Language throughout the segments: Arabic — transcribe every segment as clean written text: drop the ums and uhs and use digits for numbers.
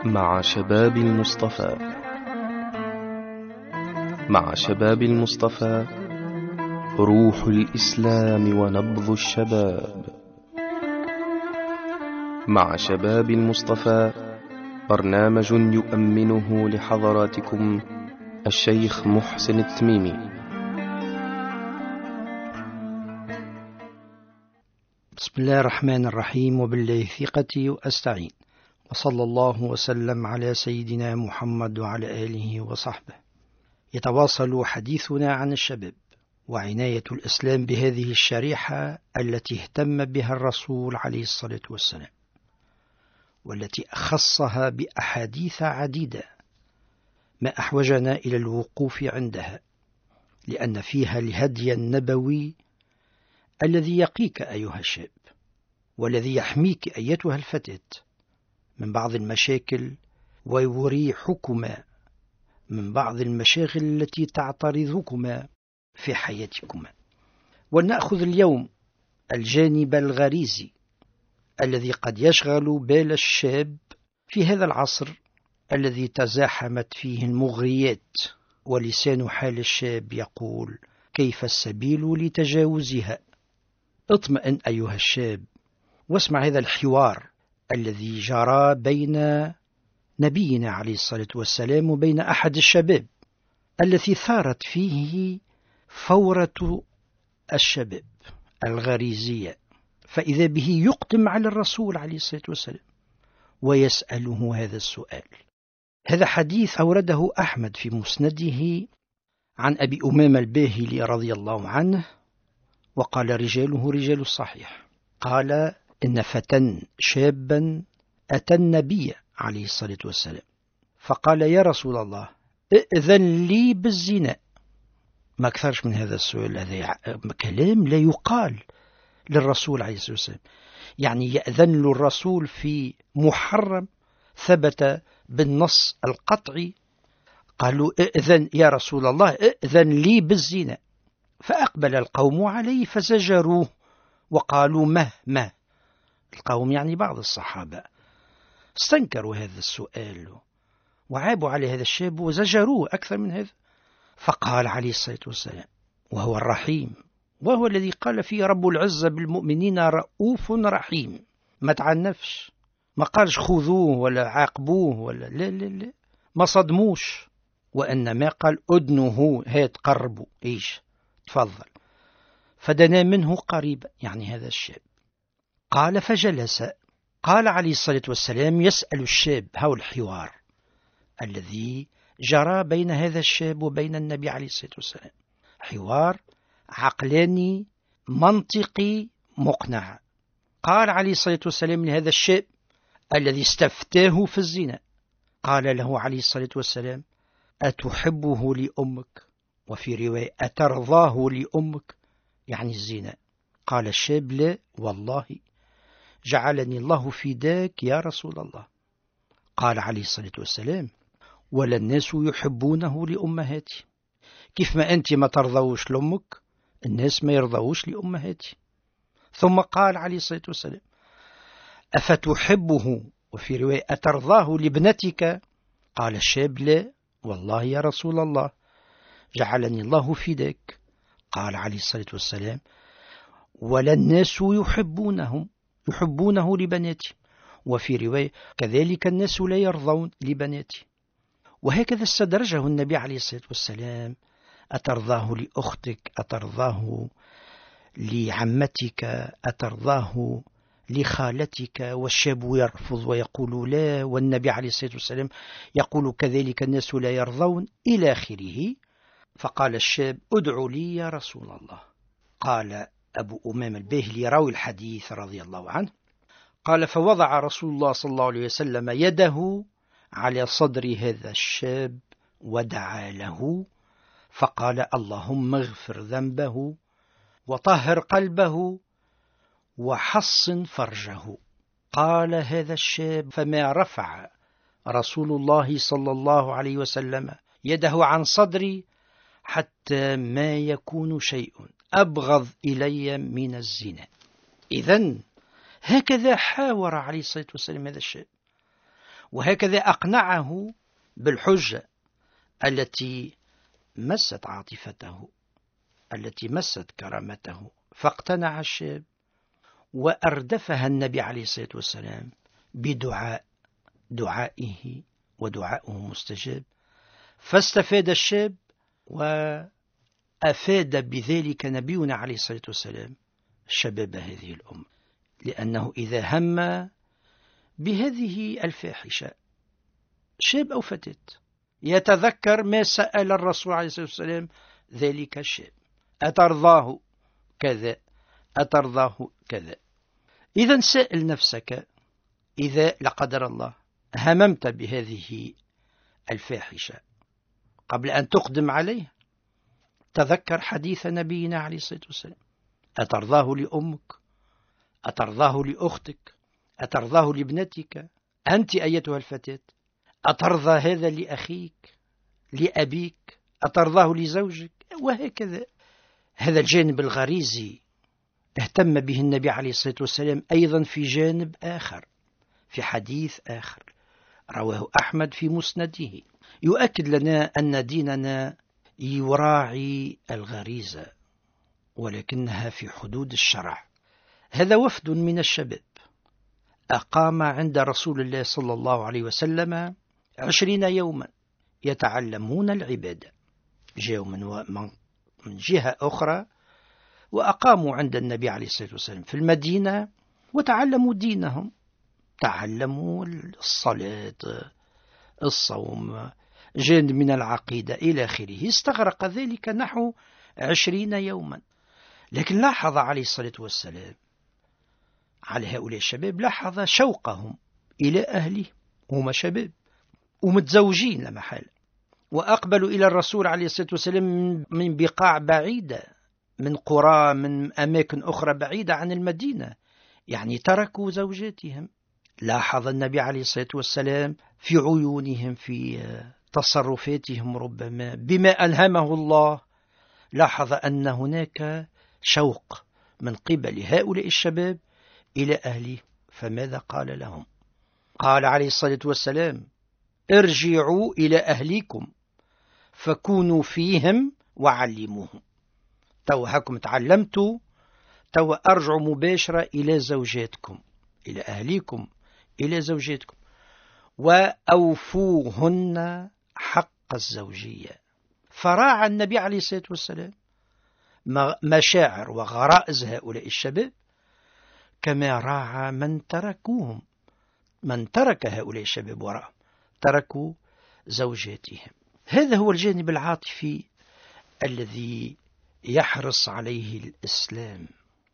مع شباب المصطفى. مع شباب المصطفى، روح الإسلام ونبض الشباب. مع شباب المصطفى، برنامج يؤمنه لحضراتكم الشيخ محسن التميمي. بسم الله الرحمن الرحيم، وبالله ثقتي وأستعين، وصلى الله وسلم على سيدنا محمد وعلى آله وصحبه. يتواصل حديثنا عن الشباب وعناية الإسلام بهذه الشريحة التي اهتم بها الرسول عليه الصلاة والسلام، والتي أخصها بأحاديث عديدة ما أحوجنا إلى الوقوف عندها، لأن فيها الهدي النبوي الذي يقيك أيها الشاب، والذي يحميك أيتها الفتاة من بعض المشاكل، ويريحكما من بعض المشاغل التي تعترضكما في حياتكما. ولنأخذ اليوم الجانب الغريزي الذي قد يشغل بال الشاب في هذا العصر الذي تزاحمت فيه المغريات، ولسان حال الشاب يقول: كيف السبيل لتجاوزها؟ اطمئن أيها الشاب واسمع هذا الحوار الذي جرى بين نبينا عليه الصلاة والسلام وبين أحد الشباب، التي ثارت فيه فورة الشباب الغريزية، فإذا به يقدم على الرسول عليه الصلاة والسلام ويسأله هذا السؤال. هذا حديث أورده أحمد في مسنده عن أبي أمامة الباهلي رضي الله عنه، وقال رجاله رجال الصحيح. قال: إن فتى شابا أتى النبي عليه الصلاة والسلام فقال: يا رسول الله، ائذن لي بالزنا. ما أكثرش من هذا السؤال، هذا كلام لا يقال للرسول عليه الصلاة والسلام، يعني يأذن له الرسول في محرم ثبت بالنص القطعي. قالوا: ائذن يا رسول الله، ائذن لي بالزنا. فأقبل القوم عليه فزجروه وقالوا: مه. القوم يعني بعض الصحابة استنكروا هذا السؤال وعابوا على هذا الشاب وزجروه أكثر من هذا. فقال عليه الصلاة والسلام، وهو الرحيم، وهو الذي قال فيه رب العزة بالمؤمنين رؤوف رحيم، ما تعنفش، ما قالش خذوه ولا عاقبوه ولا لا، ما صدموش، وإنما قال أدنه، هات قربوا، إيش تفضل. فدنا منه قريبا، يعني هذا الشاب. قال فجلس. قال عليه الصلاة والسلام يسأل الشاب، هو الحوار الذي جرى بين هذا الشاب وبين النبي عليه الصلاة والسلام، حوار عقلاني منطقي مقنع. قال عليه الصلاة والسلام لهذا الشاب الذي استفتاه في الزنا، قال له عليه الصلاة والسلام: أتحبه لأمك؟ وفي رواية: أترضاه لأمك؟ يعني الزنا. قال الشاب: لا والله، جعلني الله فداك يا رسول الله. قال عليه الصلاة والسلام: ولا الناس يحبونه لأمهاتي، كيف ما أنت ما ترضوش لأمك الناس ما يرضوش لأمهاتي. ثم قال عليه الصلاة والسلام: أفتحبه؟ وفي رواية: أترضاه لابنتك؟ قال الشاب: لا والله يا رسول الله، جعلني الله فداك. قال عليه الصلاة والسلام: ولا الناس يحبونه لبناتي. وفي رواية: كذلك الناس لا يرضون لبناتي. وهكذا استدرجه النبي عليه الصلاة والسلام: أترضاه لأختك؟ أترضاه لعمتك؟ أترضاه لخالتك؟ والشاب يرفض ويقول لا، والنبي عليه الصلاة والسلام يقول كذلك الناس لا يرضون، إلى آخره. فقال الشاب: ادعوا لي يا رسول الله. قال أبو أمامة الباهلي راوي الحديث رضي الله عنه، قال: فوضع رسول الله صلى الله عليه وسلم يده على صدر هذا الشاب ودعا له، فقال: اللهم اغفر ذنبه وطهر قلبه وحصن فرجه. قال هذا الشاب: فما رفع رسول الله صلى الله عليه وسلم يده عن صدري حتى ما يكون شيء أبغض إلي من الزنا. إذن هكذا حاور عليه الصلاة والسلام هذا الشاب، وهكذا أقنعه بالحجة التي مست عاطفته، التي مست كرامته، فاقتنع الشاب وأردفها النبي عليه الصلاة والسلام بدعائه، ودعاؤه مستجاب، فاستفاد الشاب وأفاد بذلك نبينا عليه الصلاة والسلام شباب هذه الأمة، لأنه إذا هم بهذه الفاحشة شاب أو فتاة يتذكر ما سأل الرسول عليه الصلاة والسلام ذلك الشاب: أترضاه كذا، أترضاه كذا. إذا سأل نفسك إذا لا قدر الله هممت بهذه الفاحشة قبل أن تقدم عليه، تذكر حديث نبينا عليه الصلاة والسلام: أترضاه لأمك، أترضاه لأختك، أترضاه لابنتك، أنت أيتها الفتاة أترضى هذا لأخيك، لأبيك، أترضاه لزوجك، وهكذا. هذا الجانب الغريزي اهتم به النبي عليه الصلاة والسلام أيضا في جانب آخر، في حديث آخر رواه أحمد في مسنده، يؤكد لنا أن ديننا يراعي الغريزة ولكنها في حدود الشرع. هذا وفد من الشباب أقام عند رسول الله صلى الله عليه وسلم 20 يوما يتعلمون العبادة، جاءوا من جهة أخرى وأقاموا عند النبي عليه الصلاة والسلام في المدينة وتعلموا دينهم، تعلموا الصلاة، الصوم، جانب من العقيدة إلى آخره. استغرق ذلك نحو 20 يوما. لكن لاحظ عليه الصلاة والسلام على هؤلاء الشباب، لاحظ شوقهم إلى أهله، هم شباب ومتزوجين لا محالة، وأقبلوا إلى الرسول عليه الصلاة والسلام من بقاع بعيدة، من قرى، من أماكن أخرى بعيدة عن المدينة، يعني تركوا زوجاتهم. لاحظ النبي عليه الصلاة والسلام في عيونهم، في تصرفاتهم، ربما بما ألهمه الله، لاحظ أن هناك شوق من قبل هؤلاء الشباب إلى أهله. فماذا قال لهم؟ قال عليه الصلاة والسلام: ارجعوا إلى أهليكم فكونوا فيهم وعلموهم. توهكم تعلمتوا، تو أرجعوا مباشرة إلى زوجاتكم، إلى أهليكم، إلى زوجاتكم، وأوفوهن حق الزوجية. فراعى النبي عليه الصلاة والسلام مشاعر وغرائز هؤلاء الشباب كما راعى من تركوهم، من ترك هؤلاء الشباب وراءهم، تركوا زوجاتهم. هذا هو الجانب العاطفي الذي يحرص عليه الإسلام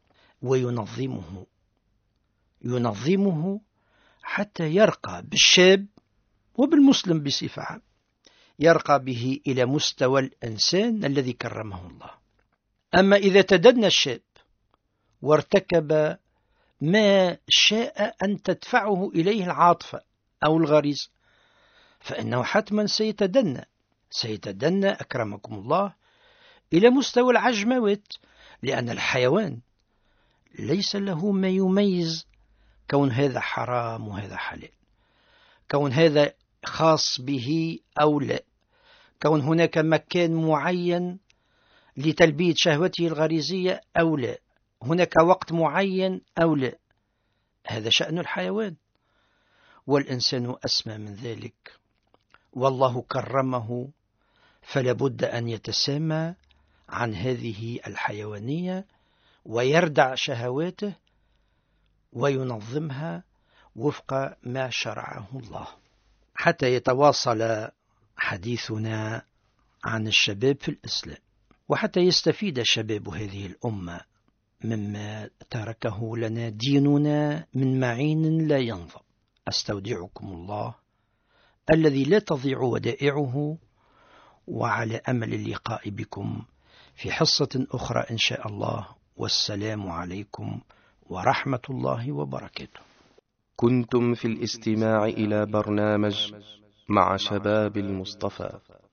وينظمه حتى يرقى بالشاب وبالمسلم بصفة عامة، يرقى به إلى مستوى الإنسان الذي كرمه الله. أما إذا تدنى الشاب وارتكب ما شاء أن تدفعه إليه العاطفة أو الغريزة، فإنه حتما سيتدنى أكرمكم الله إلى مستوى العجموات، لأن الحيوان ليس له ما يميز كون هذا حرام وهذا حلال، كون هذا خاص به أو لا، كون هناك مكان معين لتلبية شهوته الغريزية أو لا، هناك وقت معين أو لا. هذا شأن الحيوان، والإنسان أسمى من ذلك، والله كرمه، فلا بد أن يتسامى عن هذه الحيوانية ويردع شهواته وينظمها وفق ما شرعه الله. حتى يتواصل حديثنا عن الشباب في الإسلام، وحتى يستفيد شباب هذه الأمة مما تركه لنا ديننا من معين لا ينضب. أستودعكم الله الذي لا تضيع ودائعه، وعلى أمل اللقاء بكم في حصة أخرى إن شاء الله، والسلام عليكم ورحمة الله وبركاته. كنتم في الاستماع إلى برنامج مع شباب المصطفى.